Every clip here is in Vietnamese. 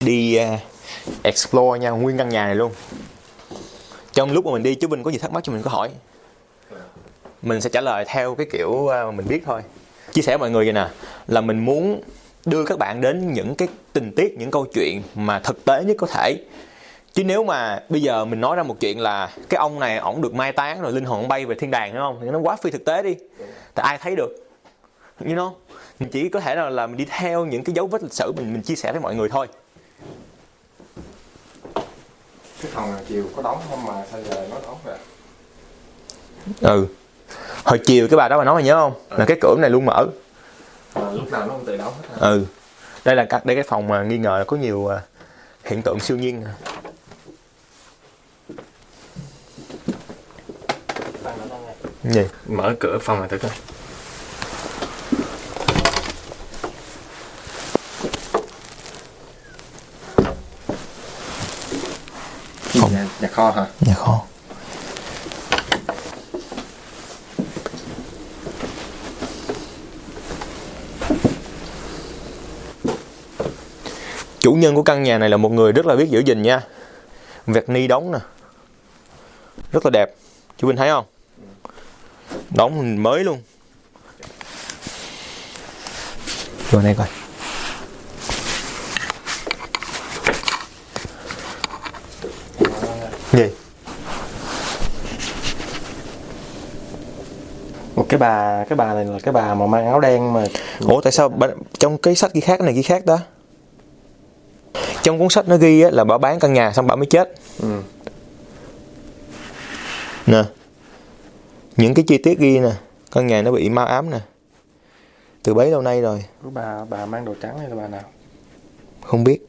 Đi explore nha, nguyên căn nhà này luôn. Trong lúc mà mình đi, chú Vinh có gì thắc mắc cho mình có hỏi, mình sẽ trả lời theo cái kiểu mà mình biết thôi. Chia sẻ với mọi người vậy nè, là mình muốn đưa các bạn đến những cái tình tiết, những câu chuyện mà thực tế nhất có thể. Chứ nếu mà bây giờ mình nói ra một chuyện là cái ông này ổng được mai táng rồi linh hồn bay về thiên đàng, đúng không? Thì nó quá phi thực tế đi. Tại ai thấy được, you know? Mình chỉ có thể là mình đi theo những cái dấu vết lịch sử, mình chia sẻ với mọi người thôi. Cái phòng nào chiều có đóng không mà sao giờ nó đóng vậy? Hồi chiều cái bà đó bà nói, mày nhớ không? Là cái cửa này luôn mở. Lúc nào nó không tự đóng hết. Đây là cái phòng mà nghi ngờ là có nhiều hiện tượng siêu nhiên. Gì? Mở cửa phòng này thử coi. Nhà kho hả? Nhà kho. Chủ nhân của căn nhà này là một người rất là biết giữ gìn nha. Vẹt ni đóng nè, rất là đẹp. Chú Vinh thấy không? Đóng mới luôn. Vô đây coi. Gì? Cái bà này là cái bà mà mang áo đen mà. Ủa tại sao trong cái sách ghi khác, cái này ghi khác đó? Trong cuốn sách nó ghi là bà bán căn nhà xong bà mới chết. Nè, những cái chi tiết ghi nè, căn nhà nó bị ma ám nè, từ bấy lâu nay rồi. Bà mang đồ trắng hay là bà nào? Không biết.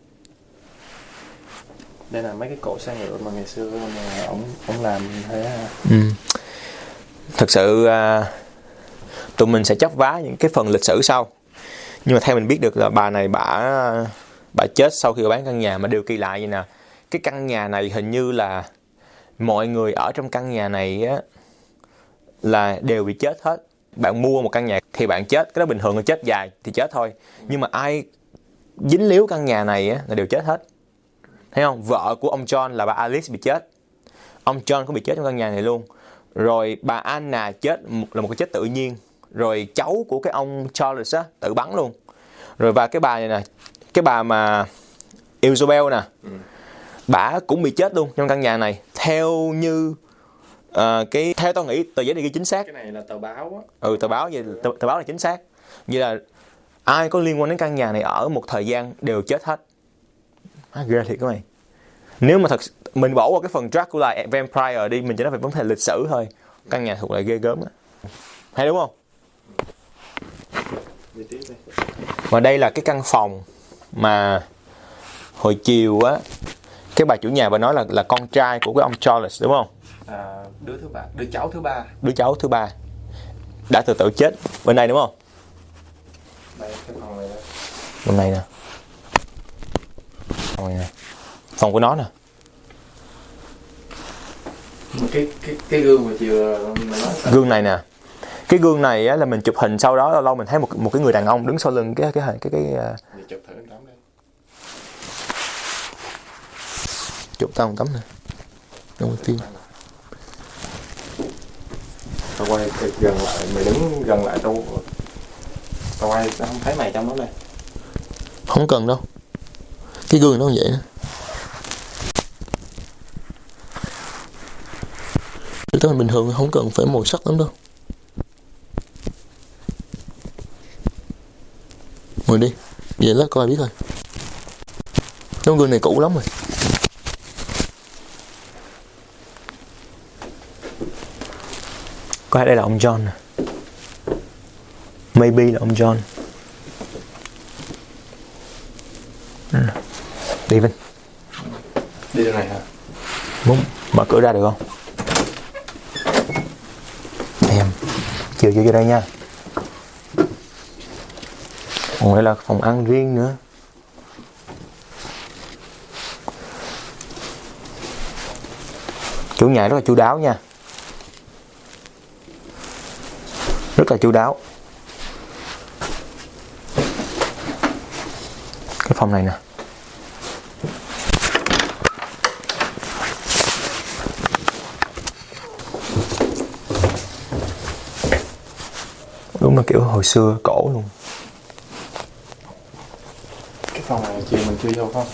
Đây là mấy cái cỗ xe ngựa mà ngày xưa mà ông làm thế ha. Thật sự tụi mình sẽ chấp vá những cái phần lịch sử sau. Nhưng mà theo mình biết được là bà này bà chết sau khi bán căn nhà. Mà điều kỳ lạ vậy nè, cái căn nhà này hình như là mọi người ở trong căn nhà này á là đều bị chết hết. Bạn mua một căn nhà thì bạn chết, cái đó bình thường là chết dài thì chết thôi. Nhưng mà ai dính líu căn nhà này á là đều chết hết. Thấy không? Vợ của ông John là bà Alice bị chết. Ông John cũng bị chết trong căn nhà này luôn. Rồi bà Anna chết là một cái chết tự nhiên. Rồi cháu của cái ông Charles á tự bắn luôn. Rồi và cái bà này nè, cái bà mà Isabel nè, bả cũng bị chết luôn trong căn nhà này. Theo như theo tao nghĩ tờ giấy này ghi chính xác. Cái này là tờ báo á. Tờ báo vậy, tờ báo là chính xác. Vậy là ai có liên quan đến căn nhà này ở một thời gian đều chết hết. Ghê thiệt các mày. Nếu mà thật mình bỏ qua cái phần Dracula Vampire đi, mình chỉ nói về vấn đề lịch sử thôi, căn nhà thuộc lại ghê gớm á. Hay đúng không? Và đây là cái căn phòng mà hồi chiều á cái bà chủ nhà bà nói là con trai của cái ông Charles, đúng không? Đứa cháu thứ ba đã tự tử chết bên đây, đúng không? Đây, cái phòng này đó. Bên này nè, phòng này nè, phòng của nó nè. Cái gương mà chiều mày nói sao? Gương này nè, cái gương này á là mình chụp hình, sau đó lâu mình thấy một cái người đàn ông đứng sau lưng cái Mày chụp thử tấm đây. chụp tao một tấm nè, trong phim. Tao quay gần lại, mày đứng gần lại tao quay, tao không thấy mày trong đó đây. Không cần đâu, cái gương nó như vậy đó. Tôi mình bình thường không cần phải màu sắc lắm đâu. Ngồi đi, vậy lát coi biết rồi. Tấm gương này cũ lắm rồi. Có lẽ đây là ông John nè. Maybe là ông John. Đi Vinh. Đi đường này hả? Muốn mở cửa ra được không? Em chiều vô đây nha. Còn đây là phòng ăn riêng nữa. Chủ nhà rất là chu đáo nha, rất là chu đáo. Cái phòng này nè, Đúng là kiểu hồi xưa cổ luôn. Cái phòng này chiều mình chưa vô không?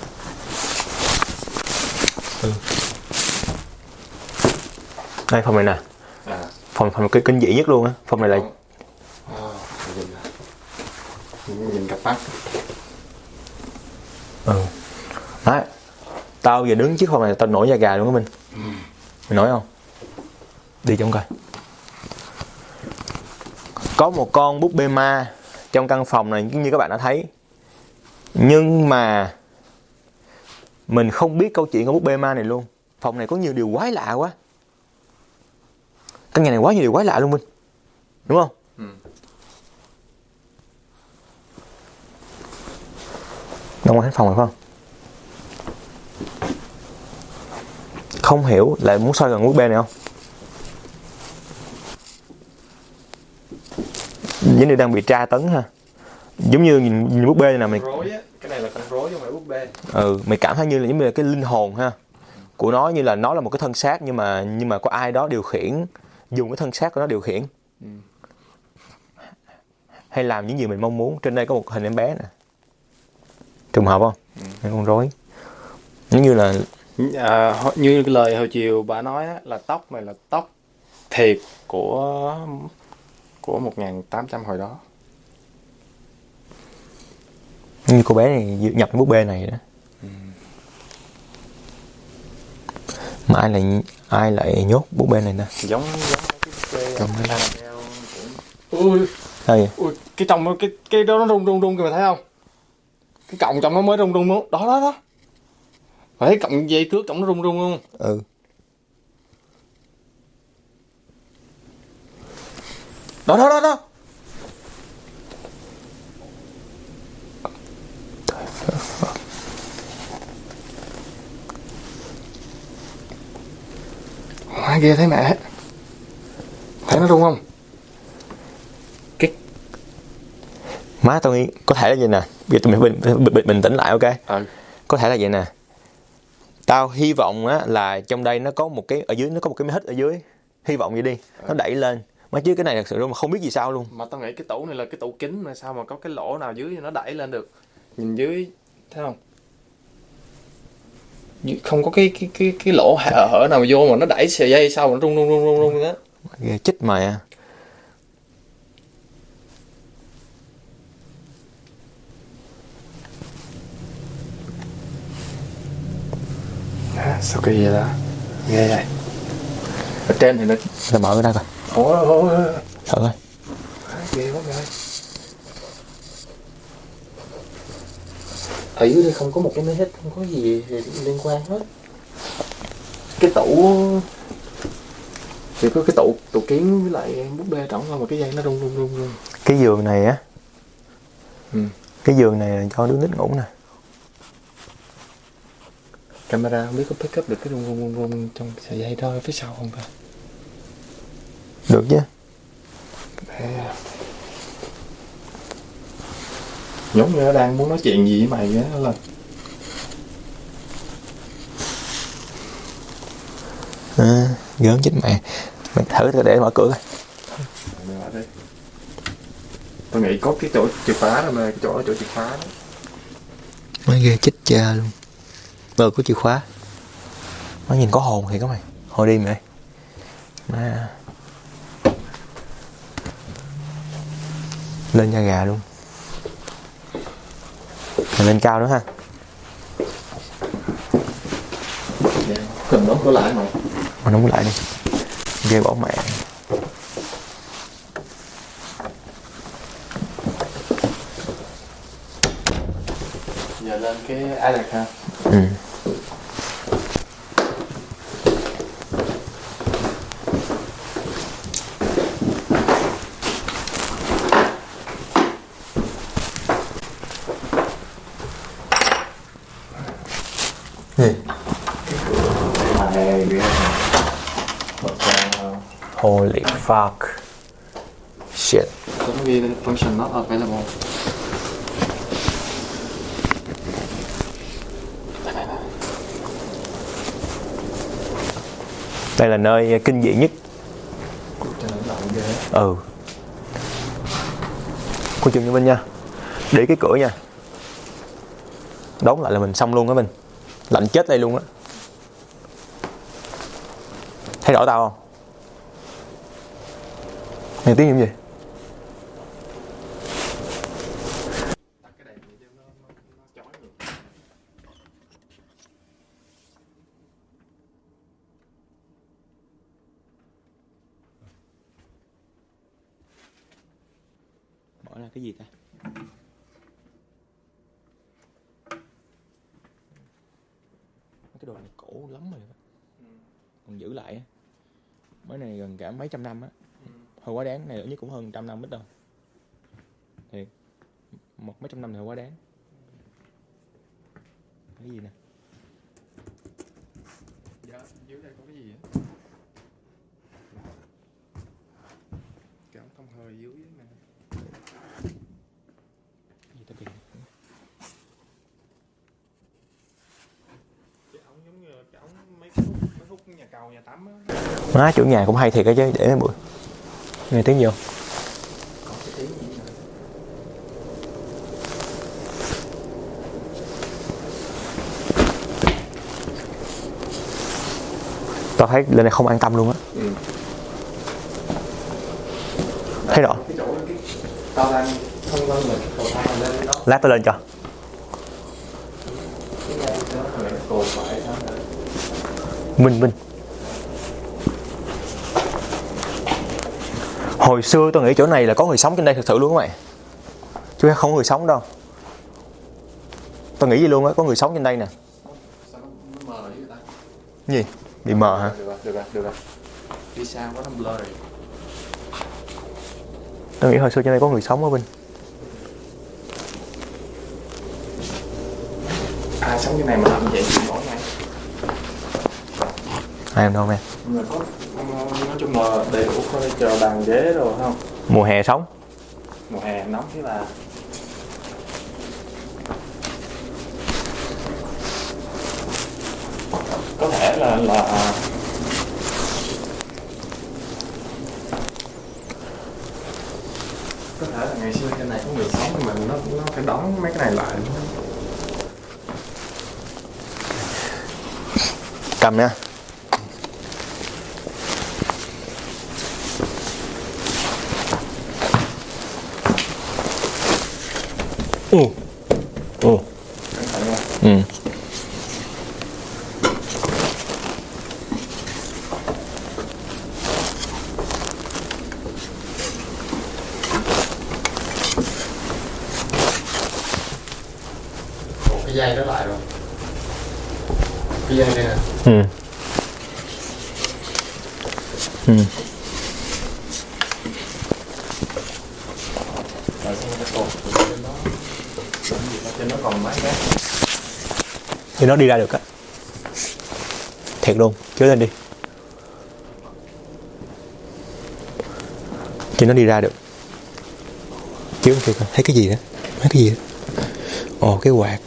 Đây phòng này nè. Phòng cái kinh dị nhất luôn á. Phòng này là nhìn cặp mắt. Đấy. Tao giờ đứng trước phòng này tao nổi da gà luôn á Minh. Mày nổi không? Đi trong coi. Có một con búp bê ma trong căn phòng này như các bạn đã thấy. Nhưng mà mình không biết câu chuyện của búp bê ma này luôn. Phòng này có nhiều điều quái lạ quá. Căn nhà này quá nhiều điều quái lạ luôn Minh. Đúng không? Đâu có thấy phòng này phải không? Không hiểu lại muốn soi gần búp bê này không? Giống như đang bị tra tấn ha. Giống như nhìn búp bê này nè mày. Rối á, cái này là con rối chứ không phải búp bê. Mày cảm thấy như là giống như là cái linh hồn ha của nó, như là nó là một cái thân xác nhưng mà có ai đó điều khiển, dùng cái thân xác của nó điều khiển. Hay làm những gì mình mong muốn. Trên đây có một hình em bé nè. Trùng hợp không? Con rối. Giống như là như cái lời hồi chiều bà nói á, là tóc này là tóc thiệt của 1800 hồi đó. Như cô bé này nhập cái búp bê này đó. Mà ai lại nhốt búp bê này nè? Giống cái Trong búp bê ui, đây. Ui, cái trong nó cái đó nó rung kìa, mày thấy không? Cái cọng trong nó mới rung luôn. Đó. Mày thấy cọng dây cước trong nó rung luôn. Đó. Má kia thấy mẹ. Thấy nó rung không? Má tao nghĩ có thể là vậy nè. Bây giờ tụi bình tĩnh lại ok. Có thể là vậy nè. Tao hy vọng á là trong đây nó có một cái ở dưới, nó có một cái máy hít ở dưới. Hy vọng vậy đi. Nó đẩy lên. Mà chứ cái này thật sự mà không biết gì sao luôn. Mà tao nghĩ cái tủ này là cái tủ kính mà sao mà có cái lỗ nào dưới nó đẩy lên được. Nhìn dưới thấy không? Không có cái lỗ hở nào vô mà nó đẩy sợi dây sau nó rung đó. Ghê chết mày à. Sao kỳ vậy đó? Ghê vậy. Ở trên thì nó Tao mở cái đây coi. Ôi. Thử coi. Ghê quá rồi. Ở dưới đây không có một cái máy hít, không có gì liên quan hết. Cái tủ thì có cái tủ kiến với lại búp bê trọng thôi mà cái dây nó rung. Cái giường này á. Cái giường này là cho đứa nít ngủ nè. Camera không biết có pick up được cái rung trong sợi dây đó phía sau không ta? Được chứ. Giống như nó đang muốn nói chuyện gì với mày á là. Gớm chết mẹ. Mày thử để mở cửa coi. Mày mở đi. Tôi nghĩ có cái chỗ chìa khóa rồi mà, cái chỗ chìa khóa đó. Nói ghê chết cha luôn. Có chìa khóa. Nó nhìn có hồn thì có mày. Hồi đi mày. Má. Lên da gà luôn. Mình lên cao nữa ha. Cần đóng cửa lại mày. Mà đóng lại đi. Ghê bỏ mẹ. Giờ lên cái Alex ha. Holy fuck. Shit. Don't be the function not available. Đây là nơi kinh dị nhất. Coi chừng cho Vinh nha. Để cái cửa nha. Đóng lại là mình xong luôn á Vinh. Lạnh chết đây luôn á. Thấy rõ tao không? Nghe tiếng gì? Bỏ ra cái gì ta? Cái đồ này cổ lắm rồi. Còn giữ lại á. Mấy này gần cả mấy trăm năm á. Hơi quá đáng, này ở nhất cũng hơn 100 năm ít đâu. Thì mấy trăm năm thì hơi quá đáng. Cái gì nè? Dạ, dưới đây có cái gì á? Cái ống thông hơi dưới nè. Gì ta kìa? Cái ống giống như cái ống mấy hút nhà cầu nhà tắm á. Má chủ nhà cũng hay thiệt á chứ, để mấy bữa. Nghe tiếng gì không? Có cái tiếng gì nữa. Tao thấy lên đây không an tâm luôn á. Thấy rõ. Cái chỗ tao đang không lên mình cầu thang lên đó. Lát tao lên cho. Cái này nó phải cột phải sao nữa. Minh. Hồi xưa tôi nghĩ chỗ này là có người sống trên đây thật sự luôn các bạn. Chứ không có người sống đâu. Tôi nghĩ gì luôn á, có người sống trên đây nè. Sao nó mờ vậy ta? Gì? Bị mờ hả? Được rồi. Đi xa quá nó blur rồi. Tôi nghĩ hồi xưa trên đây có người sống ở Vinh. Ai sống cái này mà làm vậy thì mỗi ngày. Ai em đâu em. Người có nói chung là đầy đủ furniture bàn ghế rồi không? Mùa hè sống. Mùa hè nóng thế là có thể là có thể là ngày xưa trên này có người sống nhưng mà nó phải đóng mấy cái này lại. Cầm nha. Cẩn thận nha. Cái dây đó lại rồi. Cái dây đây nè. Rồi xong cái cột trên đó. Trên đó còn mấy cái. Thì nó đi ra được á. Thiệt luôn, chứa lên đi. Thì nó đi ra được. Chứa thiệt rồi, thấy cái gì đó? Thấy cái gì đó? Ồ, cái quạt.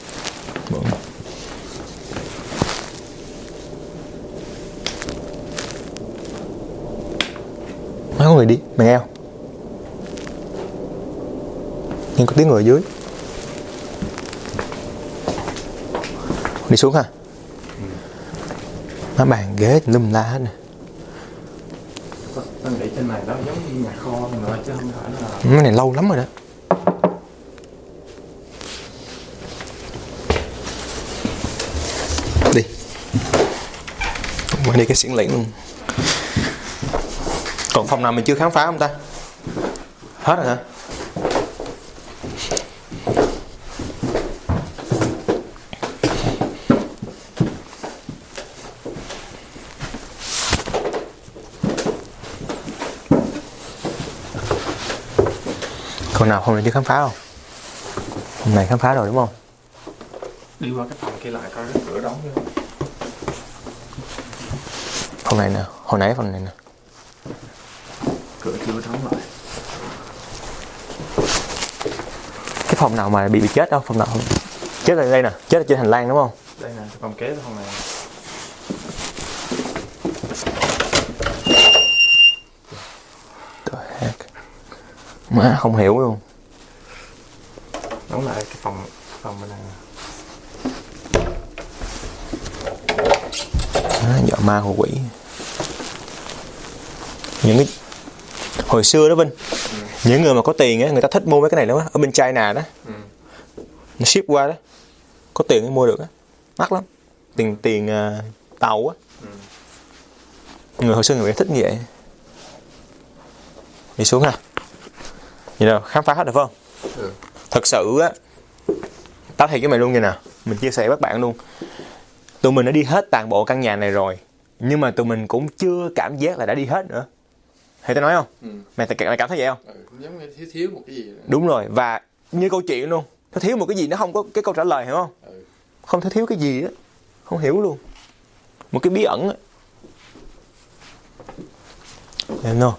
Má có người đi, mày nghe không? Nhưng có tiếng người ở dưới. Đi xuống ha. Má bàn ghế lum la hết nè. Tao nghĩ trên này nó giống như nhà kho nữa chứ không phải là. Cái này lâu lắm rồi đó. Đi. Mà đi cái xiển lĩnh luôn. Còn phòng nào mình chưa khám phá không ta? Hết rồi hả? Còn nào phòng này chưa khám phá không? Phòng này khám phá rồi đúng không? Đi qua cái phòng kia lại coi cái cửa đóng chưa. Phòng này nè, hồi nãy phòng này nè. Cửa chưa đóng lại. Cái phòng nào mà bị chết đâu, phòng nào không? Chết ở đây nè, chết ở trên hành lang đúng không? Đây nè, phòng kế phòng này. Má không hiểu luôn. đóng lại cái phòng bên này. Dọa ma hồ quỷ. Những cái hồi xưa đó Vinh, những người mà có tiền á, người ta thích mua mấy cái này lắm á. Ở bên China đó, nó ship qua đó, có tiền mới mua được á, mắc lắm. Tiền tàu á. Người hồi xưa người ta thích như vậy. Đi xuống ha. Vậy nào khám phá hết được không? Thật sự á, tao thiệt với mày luôn như nào, mình chia sẻ với các bạn luôn. Tụi mình đã đi hết toàn bộ căn nhà này rồi, nhưng mà tụi mình cũng chưa cảm giác là đã đi hết nữa. Hay tao nói không? Mày cảm thấy vậy không? Giống như thiếu một cái gì nữa. Đúng rồi, và như câu chuyện luôn, nó thiếu một cái gì, nó không có cái câu trả lời, hiểu không? Không thể thiếu cái gì á, không hiểu luôn. Một cái bí ẩn á. Em không?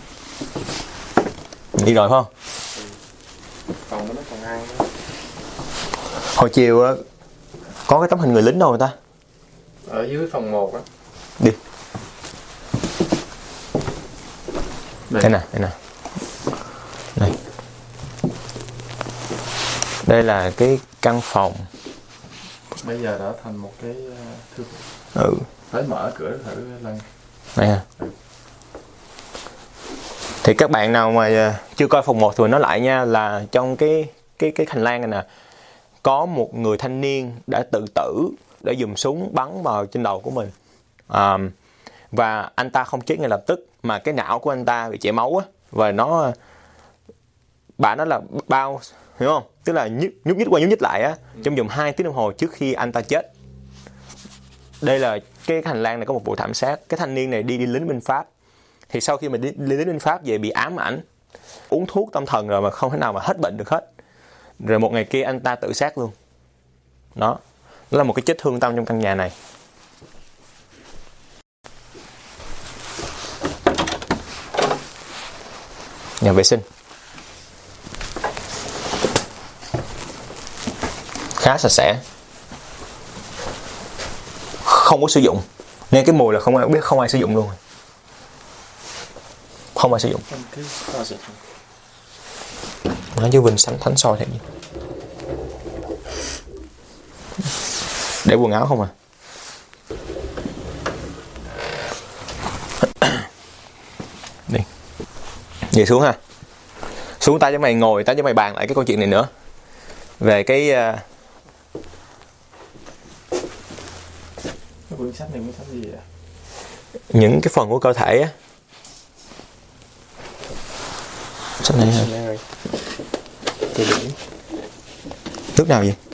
Đi rồi phải không? Còn nó còn ăn nữa. Hồi chiều á, có cái tấm hình người lính đâu người ta? Ở dưới phòng 1 á. Đi. Đây nè, đây nè. Đây. Đây là cái căn phòng. Bây giờ đã thành một cái thư. Phải mở cửa thử lần. Đây ha. Thì các bạn nào mà chưa coi phần 1 thì mình nói lại nha, là trong cái hành lang này nè, có một người thanh niên đã tự tử để dùng súng bắn vào trên đầu của mình. Và anh ta không chết ngay lập tức, mà cái não của anh ta bị chảy máu á, và bạn nó là bao, hiểu không? Tức là nhúc nhích qua nhúc nhích lại á, trong vòng 2 tiếng đồng hồ trước khi anh ta chết. Đây là cái hành lang này có một vụ thảm sát. Cái thanh niên này đi lính bên Pháp. Thì sau khi mà đi lính bên Pháp về bị ám ảnh, uống thuốc tâm thần rồi mà không thể nào mà hết bệnh được hết. Rồi một ngày kia anh ta tự sát luôn. Đó là một cái chết thương tâm trong căn nhà này. Nhà vệ sinh khá sạch sẽ, không có sử dụng, nên cái mùi là không ai biết, không ai sử dụng luôn, không ai sử dụng. Nói với Vinh sánh thánh soi thiệt gì. Để quần áo không à. Đi. Về xuống ha. Xuống tay cho mày ngồi, tay cho mày bàn lại cái câu chuyện này nữa. Về cái quyển sách này, quyển sách gì vậy? Những cái phần của cơ thể á. Sách này hả? Nước nào vậy?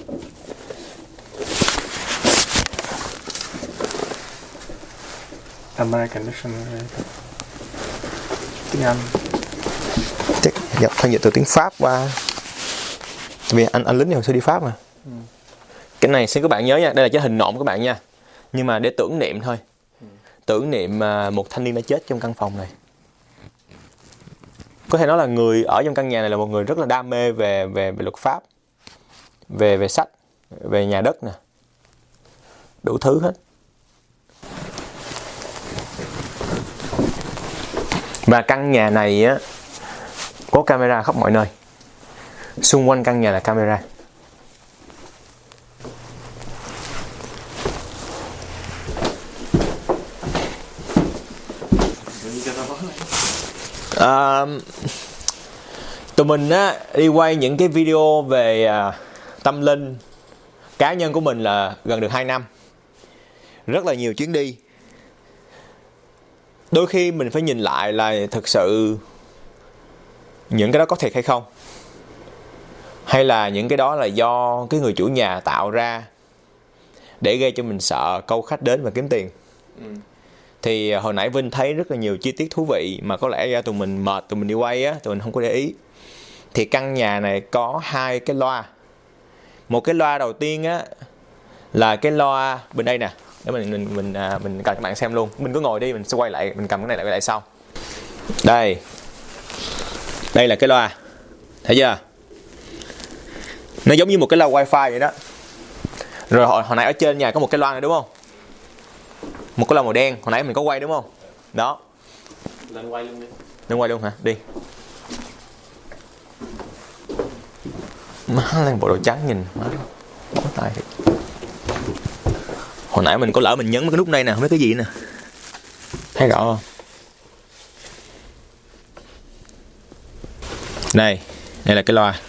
American Dictionary. Tiếng Anh. Chắc nhập thay dịch từ tiếng Pháp qua. Vì anh lính thì hồi xưa đi Pháp mà. Cái này xin các bạn nhớ nha, đây là cái hình nộm các bạn nha. Nhưng mà để tưởng niệm thôi. Tưởng niệm một thanh niên đã chết trong căn phòng này. Có thể nói là người ở trong căn nhà này là một người rất là đam mê về luật pháp, về sách, về nhà đất nè, đủ thứ hết. Và căn nhà này á có camera khắp mọi nơi, xung quanh căn nhà là camera. Tụi mình á đi quay những cái video về tâm linh cá nhân của mình là gần được 2 năm, rất là nhiều chuyến đi. Đôi khi mình phải nhìn lại là thực sự những cái đó có thiệt hay không, hay là những cái đó là do cái người chủ nhà tạo ra để gây cho mình sợ, câu khách đến và kiếm tiền. Thì hồi nãy Vinh thấy rất là nhiều chi tiết thú vị mà có lẽ do tụi mình mệt, tụi mình đi quay á, tụi mình không có để ý. Thì căn nhà này có 2 cái loa. Một cái loa đầu tiên á là cái loa bên đây nè, để mình cầm các bạn xem luôn. Mình cứ ngồi đi, mình sẽ quay lại, mình cầm cái này lại sau. Đây là cái loa, thấy chưa? Nó giống như một cái loa wifi vậy đó. Rồi hồi nãy ở trên nhà có một cái loa này đúng không? Một cái loa màu đen, hồi nãy mình có quay đúng không? Đó. Lên quay luôn đi. Lên quay luôn hả? Đi. Má lên bộ đồ trắng nhìn má bó tay thiệt. Hồi nãy mình có lỡ mình nhấn cái nút này nè, không biết cái gì nè, thấy rõ không? Đây là cái loa.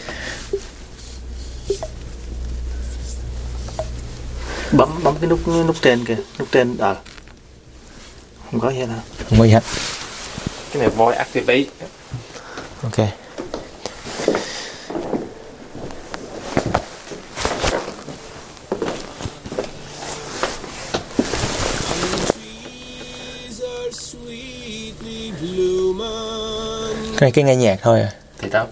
Bấm cái nút trên kìa, nút trên không có gì hết hả? Không có gì hết. Cái này voice activate. Ok. Cái này cái nghe nhạc thôi à. Thì tao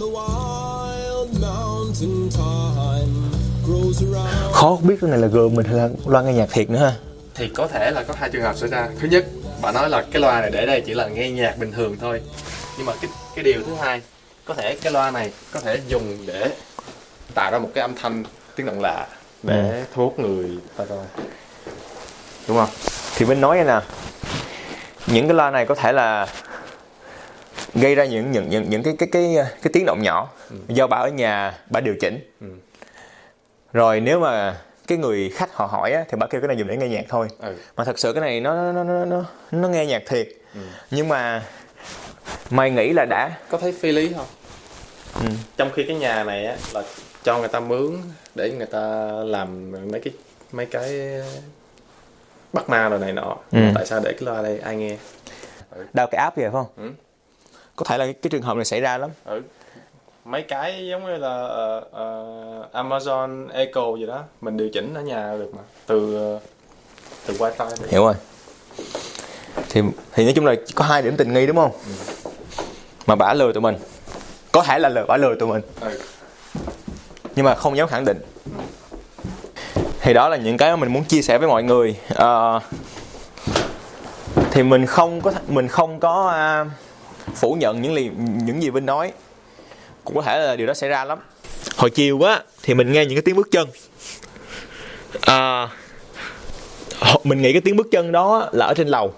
Khó biết cái này là gồm mình hay là loa nghe nhạc thiệt nữa ha. thì có thể là có hai trường hợp xảy ra. Thứ nhất, bạn nói là cái loa này để đây chỉ là nghe nhạc bình thường thôi. Nhưng mà cái điều thứ hai, có thể cái loa này có thể dùng để tạo ra một cái âm thanh tiếng động lạ để thu hút người ta coi. Đúng không? Thì mình nói vậy nè, những cái loa này có thể là gây ra những cái tiếng động nhỏ do bà ở nhà bà điều chỉnh. Rồi nếu mà cái người khách họ hỏi á, thì bà kêu cái này dùng để nghe nhạc thôi. Mà thật sự cái này nó nghe nhạc thiệt. Nhưng mà mày nghĩ là đã Có thấy phi lý không? Trong khi cái nhà này á là cho người ta mướn để người ta làm mấy cái bắt ma rồi này nọ. Tại sao để cái loa đây ai nghe? đào cái app vậy phải không? Có thể là cái trường hợp này xảy ra lắm. Mấy cái giống như là Amazon Echo gì đó mình điều chỉnh ở nhà được mà, từ wifi được. Hiểu rồi. Thì nói chung là có 2 điểm tình nghi đúng không? Mà bả lừa tụi mình. Có thể là bả lừa tụi mình. Nhưng mà không dám khẳng định. Thì đó là những cái mà mình muốn chia sẻ với mọi người. Thì mình không có phủ nhận những gì Vinh nói. Cũng có thể là điều đó xảy ra lắm. Hồi chiều á thì mình nghe những cái tiếng bước chân. Mình nghĩ cái tiếng bước chân đó là ở trên lầu,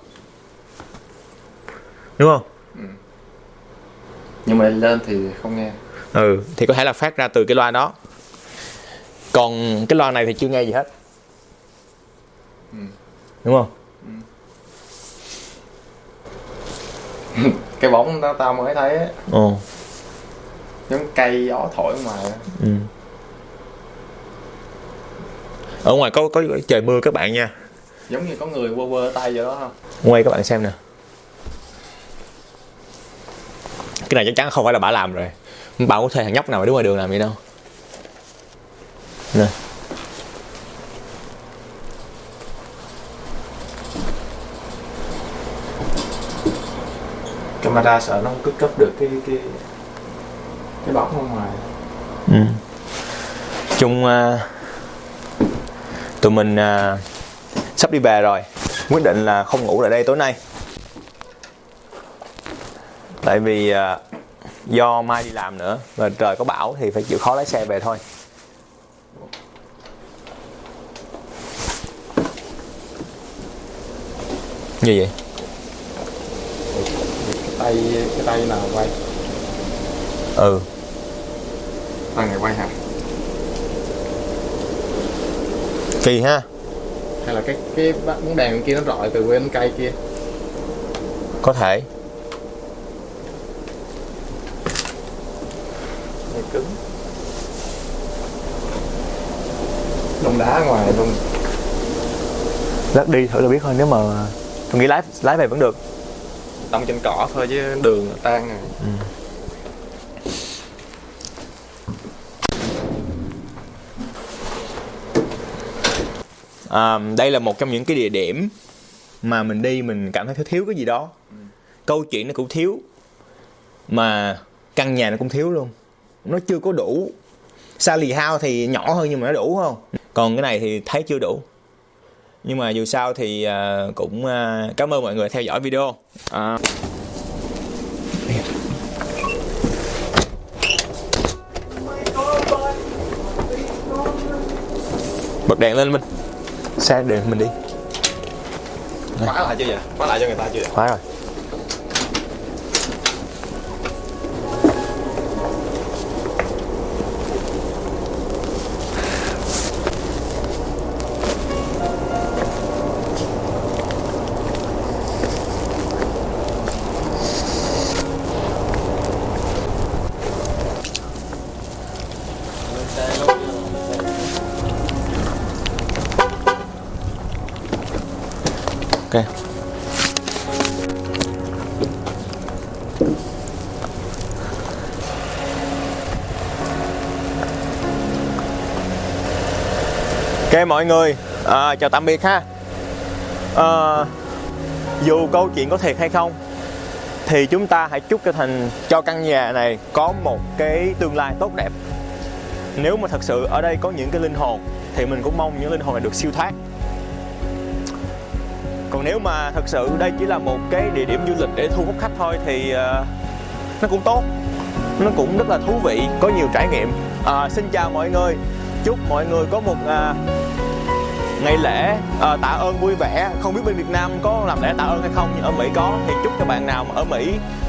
đúng không? Nhưng mà lên thì không nghe. Thì có thể là phát ra từ cái loa đó. Còn cái loa này thì chưa nghe gì hết. Đúng không? Cái bóng đó tao mới thấy á. Giống cây gió thổi ở ngoài á. Ở ngoài có trời mưa các bạn nha. Giống như có người quơ quơ tay vậy đó không? Quay các bạn xem nè. Cái này chắc chắn không phải là bả làm rồi. Bạn có thuê thằng nhóc nào mà đứng ngoài đường làm vậy đâu. Nè. Camera sợ nó không cứ cấp được cái bóng ở ngoài. Chung tụi mình sắp đi về rồi. Quyết định là không ngủ lại đây tối nay. Tại vì do mai đi làm nữa và trời có bão thì phải chịu khó lái xe về thôi. Gì vậy? Cái tay nào quay? Tay này quay hả? Kỳ ha. Hay là cái bóng đèn kia nó rọi từ bên cây kia? Có thể. Này cứng. Đông đá ngoài luôn. Lát đi thử là biết thôi. Nếu mà tôi nghĩ lái về vẫn được. Tông trên cỏ thôi chứ đường tan rồi. Đây là một trong những cái địa điểm mà mình đi mình cảm thấy thiếu cái gì đó. Câu chuyện nó cũng thiếu, mà căn nhà nó cũng thiếu luôn. Nó chưa có đủ. Sally House thì nhỏ hơn nhưng mà nó đủ không? Còn cái này thì thấy chưa đủ. Nhưng mà dù sao thì cũng cảm ơn mọi người theo dõi video. Bật đèn lên Minh. Xe đèn mình đi. Khóa lại chưa vậy? Khóa lại cho người ta chưa? Khóa rồi. Ok. Ok mọi người, chào tạm biệt ha. Dù câu chuyện có thiệt hay không thì chúng ta hãy chúc cho căn nhà này có một cái tương lai tốt đẹp. Nếu mà thật sự ở đây có những cái linh hồn thì mình cũng mong những linh hồn này được siêu thoát. Còn nếu mà thật sự đây chỉ là một cái địa điểm du lịch để thu hút khách thôi thì nó cũng tốt, nó cũng rất là thú vị, có nhiều trải nghiệm. Xin chào mọi người, chúc mọi người có một ngày lễ tạ ơn vui vẻ. Không biết bên Việt Nam có làm lễ tạ ơn hay không, nhưng ở Mỹ có, thì chúc cho bạn nào mà ở Mỹ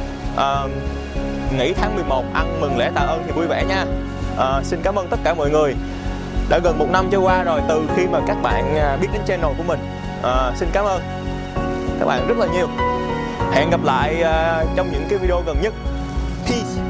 nghỉ tháng 11 ăn mừng lễ tạ ơn thì vui vẻ nha. Xin cảm ơn tất cả mọi người. Đã gần 1 năm trôi qua rồi từ khi mà các bạn biết đến channel của mình. Xin cảm ơn các bạn rất là nhiều. Hẹn gặp lại trong những cái video gần nhất. Peace.